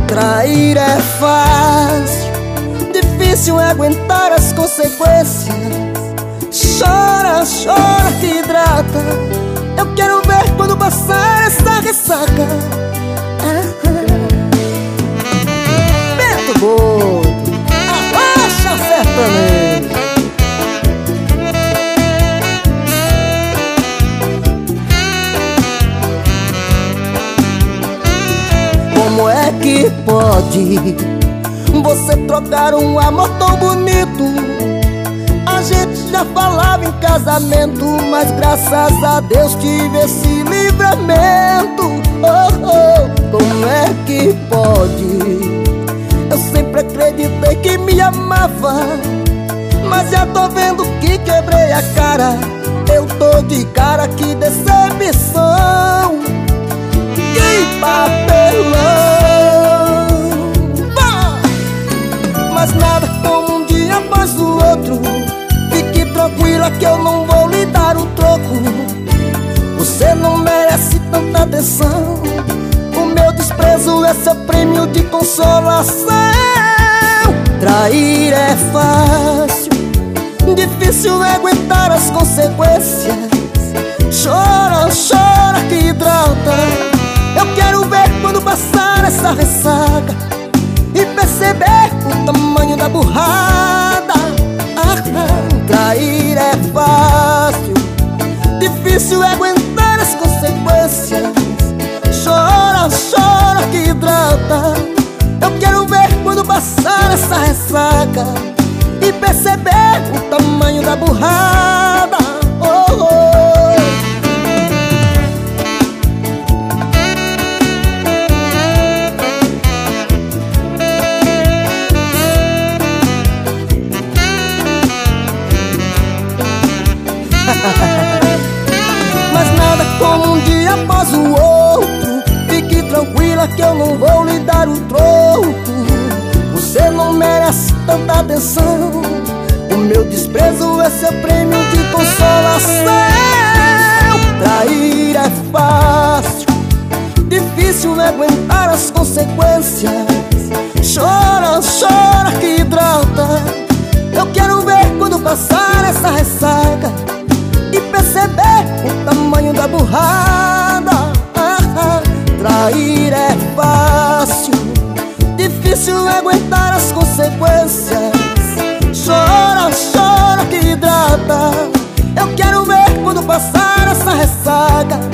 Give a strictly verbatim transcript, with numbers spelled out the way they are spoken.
Trair é fácil, difícil é aguentar as consequências. Chora, chora que hidrata. Eu quero ver quando passar essa ressaca. Beto Boto, arrocha sertanejo. Como é que pode você trocar um amor tão bonito? A gente já falava em casamento, mas graças a Deus tive esse livramento. Oh, oh, como é que pode? Eu sempre acreditei que me amava, mas já tô vendo que quebrei a cara. Eu tô de cara, que decepção, que papelão. Mas nada como um dia após o outro. Fique tranquila que eu não vou lhe dar o troco. Você não merece tanta atenção. O meu desprezo é seu prêmio de consolação. Trair é fácil, difícil é aguentar as consequências. Chora, chora que hidrata. Eu quero ver quando passar essa ressaca e perceber o tamanho da burrada. Ah, trair é fácil, difícil é aguentar as consequências. Chora, chora que hidrata. Eu quero ver quando passar essa ressaca e perceber o tamanho da burrada. Oh, oh. Mas nada como um dia após o outro. Fique tranquila que eu não vou lhe dar o troco. Você não merece tanta atenção. O meu desprezo é seu prêmio de consolação. Trair é fácil, difícil é aguentar as consequências. Chora, chora que hidrata. Eu quero ver quando passar essa ressaca e perceber o tamanho da burrada. Ah, ah. Trair é fácil, difícil é aguentar as consequências. Chora, chora que hidrata. Eu quero ver quando passar essa ressaca